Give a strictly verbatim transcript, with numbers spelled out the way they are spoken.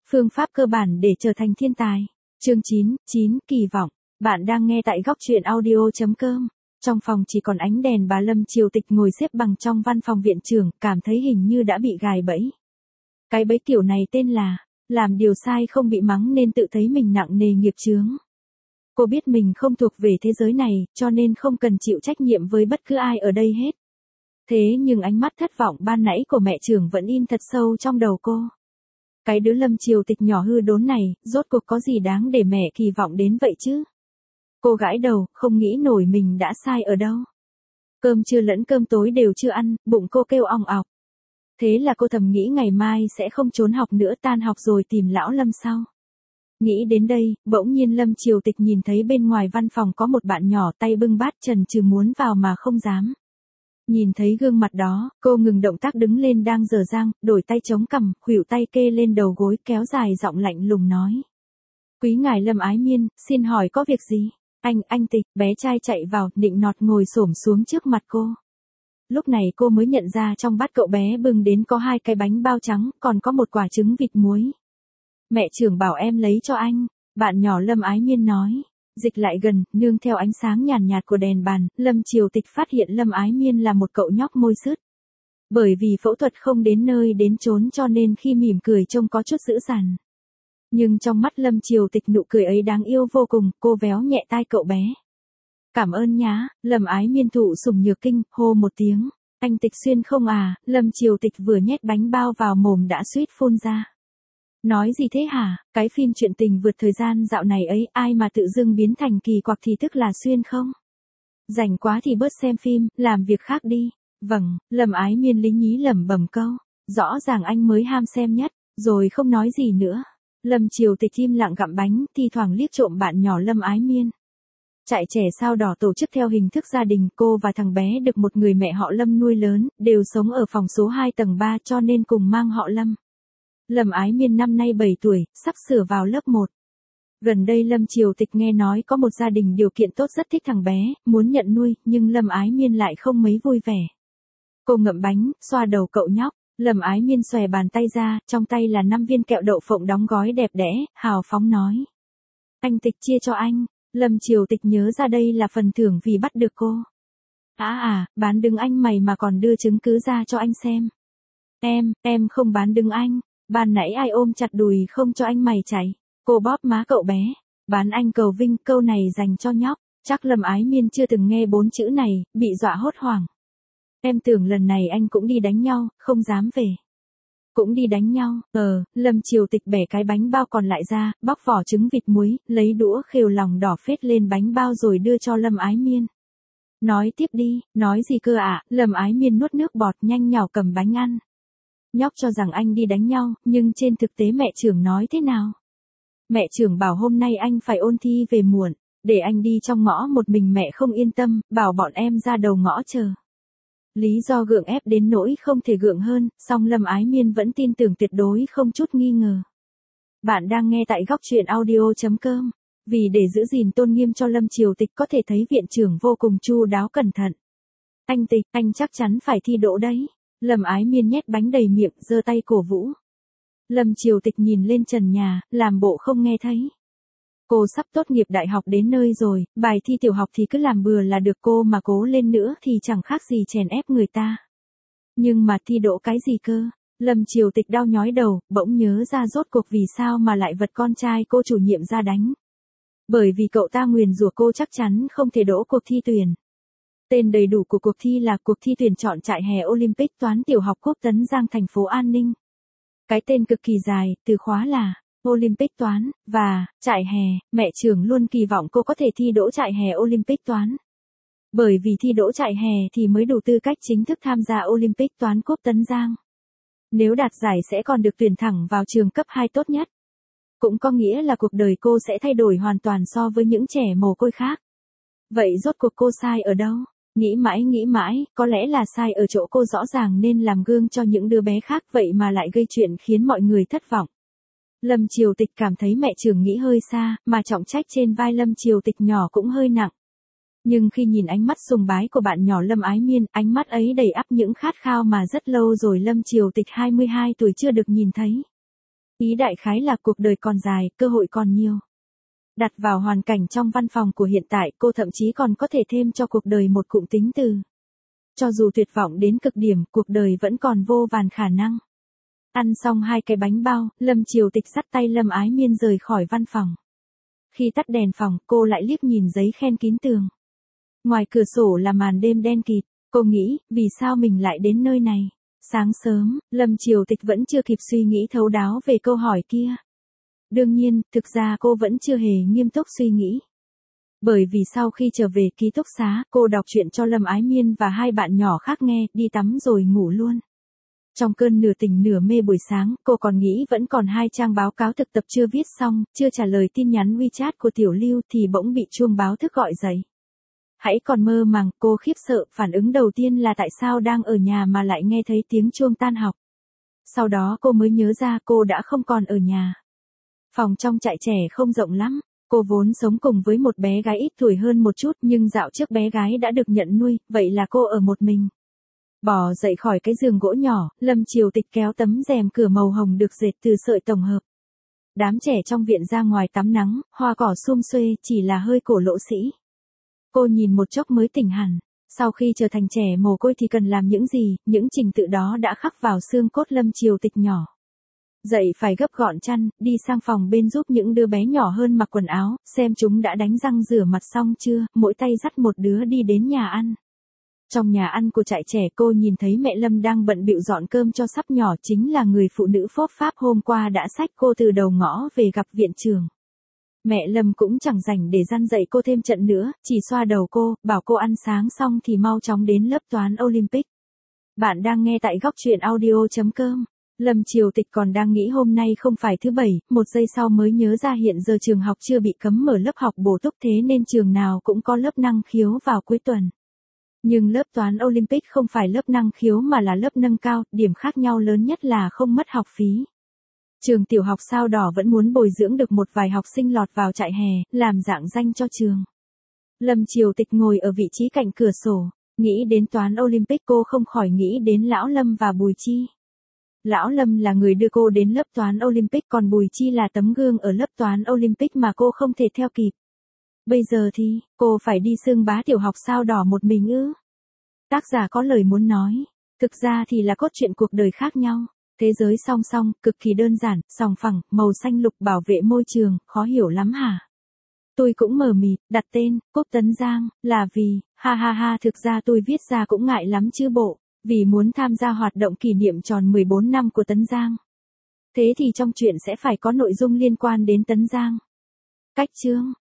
Phương pháp cơ bản để trở thành thiên tài. Chương chín, chín kỳ vọng. Bạn đang nghe tại góc truyện audio chấm com. Trong phòng chỉ còn ánh đèn, bà Lâm Triều Tịch ngồi xếp bằng trong văn phòng viện trưởng, cảm thấy hình như đã bị gài bẫy. Cái bẫy kiểu này tên là làm điều sai không bị mắng nên tự thấy mình nặng nề nghiệp chướng. Cô biết mình không thuộc về thế giới này, cho nên không cần chịu trách nhiệm với bất cứ ai ở đây hết. Thế nhưng ánh mắt thất vọng ban nãy của mẹ trưởng vẫn in thật sâu trong đầu cô. Cái đứa Lâm Triều Tịch nhỏ hư đốn này, rốt cuộc có gì đáng để mẹ kỳ vọng đến vậy chứ? Cô gãi đầu, không nghĩ nổi mình đã sai ở đâu. Cơm trưa lẫn cơm tối đều chưa ăn, bụng cô kêu ong ọc. Thế là cô thầm nghĩ ngày mai sẽ không trốn học nữa, tan học rồi tìm lão Lâm sau. Nghĩ đến đây, bỗng nhiên Lâm Triều Tịch nhìn thấy bên ngoài văn phòng có một bạn nhỏ tay bưng bát chần chừ muốn vào mà không dám. Nhìn thấy gương mặt đó, cô ngừng động tác đứng lên đang dở dang, đổi tay chống cằm, khuỷu tay kê lên đầu gối, kéo dài giọng lạnh lùng nói. Quý ngài Lâm Ái Miên, xin hỏi có việc gì? Anh, anh Tịch, bé trai chạy vào, nịnh nọt ngồi xổm xuống trước mặt cô. Lúc này cô mới nhận ra trong bát cậu bé bưng đến có hai cái bánh bao trắng, còn có một quả trứng vịt muối. Mẹ trưởng bảo em lấy cho anh, bạn nhỏ Lâm Ái Miên nói. Dịch lại gần, nương theo ánh sáng nhàn nhạt, nhạt của đèn bàn, Lâm Triều Tịch phát hiện Lâm Ái Miên là một cậu nhóc môi sứt. Bởi vì phẫu thuật không đến nơi đến chốn cho nên khi mỉm cười trông có chút dữ dằn. Nhưng trong mắt Lâm Triều Tịch nụ cười ấy đáng yêu vô cùng, cô véo nhẹ tai cậu bé. Cảm ơn nhá, Lâm Ái Miên thụ sủng nhược kinh, hô một tiếng. Anh Tịch Xuyên không à, Lâm Triều Tịch vừa nhét bánh bao vào mồm đã suýt phun ra. Nói gì thế hả, cái phim chuyện tình vượt thời gian dạo này ấy, ai mà tự dưng biến thành kỳ quặc thì tức là xuyên không? Rảnh quá thì bớt xem phim, làm việc khác đi. Vâng, Lâm Ái Miên lý nhí lẩm bẩm câu. Rõ ràng anh mới ham xem nhất, rồi không nói gì nữa. Lâm Triều Tịch im lặng gặm bánh, thi thoảng liếc trộm bạn nhỏ Lâm Ái Miên. Trại trẻ sao đỏ tổ chức theo hình thức gia đình, cô và thằng bé được một người mẹ họ Lâm nuôi lớn, đều sống ở phòng số hai tầng ba cho nên cùng mang họ Lâm. Lâm Ái Miên năm nay bảy tuổi, sắp sửa vào lớp một. Gần đây Lâm Triều Tịch nghe nói có một gia đình điều kiện tốt rất thích thằng bé, muốn nhận nuôi, nhưng Lâm Ái Miên lại không mấy vui vẻ. Cô ngậm bánh, xoa đầu cậu nhóc, Lâm Ái Miên xòe bàn tay ra, trong tay là năm viên kẹo đậu phộng đóng gói đẹp đẽ, hào phóng nói. Anh Tịch chia cho anh, Lâm Triều Tịch nhớ ra đây là phần thưởng vì bắt được cô. À à, bán đứng anh mày mà còn đưa chứng cứ ra cho anh xem. Em, em không bán đứng anh. Ban nãy ai ôm chặt đùi không cho anh mày chạy, cô bóp má cậu bé, bán anh cầu vinh, câu này dành cho nhóc, chắc Lâm Ái Miên chưa từng nghe bốn chữ này, bị dọa hốt hoảng. Em tưởng lần này anh cũng đi đánh nhau, không dám về. Cũng đi đánh nhau, ờ, Lâm Triều Tịch bẻ cái bánh bao còn lại ra, bóc vỏ trứng vịt muối, lấy đũa khều lòng đỏ phết lên bánh bao rồi đưa cho Lâm Ái Miên. Nói tiếp đi, nói gì cơ ạ, à? Lâm Ái Miên nuốt nước bọt nhanh nhảu cầm bánh ăn. Nhóc cho rằng anh đi đánh nhau, nhưng trên thực tế mẹ trưởng nói thế nào? Mẹ trưởng bảo hôm nay anh phải ôn thi về muộn, để anh đi trong ngõ một mình, mẹ không yên tâm, bảo bọn em ra đầu ngõ chờ. Lý do gượng ép đến nỗi không thể gượng hơn, song Lâm Ái Miên vẫn tin tưởng tuyệt đối không chút nghi ngờ. Bạn đang nghe tại góc truyện audio chấm com. Vì để giữ gìn tôn nghiêm cho Lâm Triều Tịch có thể thấy viện trưởng vô cùng chu đáo cẩn thận. Anh Tịch, anh chắc chắn phải thi đỗ đấy. Lâm Ái Miên nhét bánh đầy miệng, giơ tay cổ vũ. Lâm Triều Tịch nhìn lên trần nhà, làm bộ không nghe thấy. Cô sắp tốt nghiệp đại học đến nơi rồi, bài thi tiểu học thì cứ làm bừa là được, cô mà cố lên nữa thì chẳng khác gì chèn ép người ta. Nhưng mà thi đỗ cái gì cơ? Lâm Triều Tịch đau nhói đầu, bỗng nhớ ra rốt cuộc vì sao mà lại vật con trai cô chủ nhiệm ra đánh. Bởi vì cậu ta nguyền rủa cô chắc chắn không thể đỗ cuộc thi tuyển. Tên đầy đủ của cuộc thi là cuộc thi tuyển chọn trại hè Olympic toán tiểu học Quốc Tấn Giang thành phố An Ninh. Cái tên cực kỳ dài, từ khóa là Olympic toán và trại hè, mẹ trưởng luôn kỳ vọng cô có thể thi đỗ trại hè Olympic toán. Bởi vì thi đỗ trại hè thì mới đủ tư cách chính thức tham gia Olympic toán Quốc Tấn Giang. Nếu đạt giải sẽ còn được tuyển thẳng vào trường cấp hai tốt nhất. Cũng có nghĩa là cuộc đời cô sẽ thay đổi hoàn toàn so với những trẻ mồ côi khác. Vậy rốt cuộc cô sai ở đâu? Nghĩ mãi nghĩ mãi, có lẽ là sai ở chỗ cô rõ ràng nên làm gương cho những đứa bé khác vậy mà lại gây chuyện khiến mọi người thất vọng. Lâm Triều Tịch cảm thấy mẹ trưởng nghĩ hơi xa, mà trọng trách trên vai Lâm Triều Tịch nhỏ cũng hơi nặng. Nhưng khi nhìn ánh mắt sùng bái của bạn nhỏ Lâm Ái Miên, ánh mắt ấy đầy ắp những khát khao mà rất lâu rồi Lâm Triều Tịch hai mươi hai tuổi chưa được nhìn thấy. Ý đại khái là cuộc đời còn dài, cơ hội còn nhiều. Đặt vào hoàn cảnh trong văn phòng của hiện tại, cô thậm chí còn có thể thêm cho cuộc đời một cụm tính từ. Cho dù tuyệt vọng đến cực điểm, cuộc đời vẫn còn vô vàn khả năng. Ăn xong hai cái bánh bao, Lâm Triều Tịch dắt tay Lâm Ái Miên rời khỏi văn phòng. Khi tắt đèn phòng, cô lại liếc nhìn giấy khen kín tường. Ngoài cửa sổ là màn đêm đen kịt, cô nghĩ, vì sao mình lại đến nơi này? Sáng sớm, Lâm Triều Tịch vẫn chưa kịp suy nghĩ thấu đáo về câu hỏi kia. Đương nhiên, thực ra cô vẫn chưa hề nghiêm túc suy nghĩ. Bởi vì sau khi trở về ký túc xá, cô đọc truyện cho Lâm Ái Miên và hai bạn nhỏ khác nghe, đi tắm rồi ngủ luôn. Trong cơn nửa tỉnh nửa mê buổi sáng, cô còn nghĩ vẫn còn hai trang báo cáo thực tập chưa viết xong, chưa trả lời tin nhắn WeChat của Tiểu Lưu thì bỗng bị chuông báo thức gọi dậy. Hãy còn mơ màng, cô khiếp sợ, phản ứng đầu tiên là tại sao đang ở nhà mà lại nghe thấy tiếng chuông tan học. Sau đó cô mới nhớ ra cô đã không còn ở nhà. Phòng trong trại trẻ không rộng lắm, cô vốn sống cùng với một bé gái ít tuổi hơn một chút nhưng dạo trước bé gái đã được nhận nuôi, vậy là cô ở một mình. Bò dậy khỏi cái giường gỗ nhỏ, Lâm Triều Tịch kéo tấm rèm cửa màu hồng được dệt từ sợi tổng hợp. Đám trẻ trong viện ra ngoài tắm nắng, hoa cỏ sum xuê, chỉ là hơi cổ lỗ sĩ. Cô nhìn một chốc mới tỉnh hẳn. Sau khi trở thành trẻ mồ côi thì cần làm những gì, những trình tự đó đã khắc vào xương cốt Lâm Triều Tịch nhỏ. Dậy phải gấp gọn chăn, đi sang phòng bên giúp những đứa bé nhỏ hơn mặc quần áo, xem chúng đã đánh răng rửa mặt xong chưa, mỗi tay dắt một đứa đi đến nhà ăn. Trong nhà ăn của trại trẻ cô nhìn thấy mẹ Lâm đang bận bịu dọn cơm cho sắp nhỏ, chính là người phụ nữ phốp pháp hôm qua đã xách cô từ đầu ngõ về gặp viện trưởng. Mẹ Lâm cũng chẳng rảnh để răn dạy cô thêm trận nữa, chỉ xoa đầu cô, bảo cô ăn sáng xong thì mau chóng đến lớp toán Olympic. Bạn đang nghe tại góc truyện audio chấm com. Lâm Triều Tịch còn đang nghĩ hôm nay không phải thứ bảy, một giây sau mới nhớ ra hiện giờ trường học chưa bị cấm mở lớp học bổ túc, thế nên trường nào cũng có lớp năng khiếu vào cuối tuần. Nhưng lớp toán Olympic không phải lớp năng khiếu mà là lớp nâng cao, điểm khác nhau lớn nhất là không mất học phí. Trường tiểu học Sao Đỏ vẫn muốn bồi dưỡng được một vài học sinh lọt vào trại hè, làm rạng danh cho trường. Lâm Triều Tịch ngồi ở vị trí cạnh cửa sổ, nghĩ đến toán Olympic cô không khỏi nghĩ đến Lão Lâm và Bùi Chi. Lão Lâm là người đưa cô đến lớp toán Olympic, còn Bùi Chi là tấm gương ở lớp toán Olympic mà cô không thể theo kịp. Bây giờ thì, cô phải đi xưng bá tiểu học Sao Đỏ một mình ư? Tác giả có lời muốn nói, thực ra thì là cốt truyện cuộc đời khác nhau. Thế giới song song, cực kỳ đơn giản, sòng phẳng, màu xanh lục bảo vệ môi trường, khó hiểu lắm hả? Tôi cũng mờ mịt, đặt tên, Cúc Tấn Giang, là vì, ha ha ha thực ra tôi viết ra cũng ngại lắm chứ bộ, vì muốn tham gia hoạt động kỷ niệm tròn mười bốn năm của Tấn Giang. Thế thì trong truyện sẽ phải có nội dung liên quan đến Tấn Giang. Cách chương,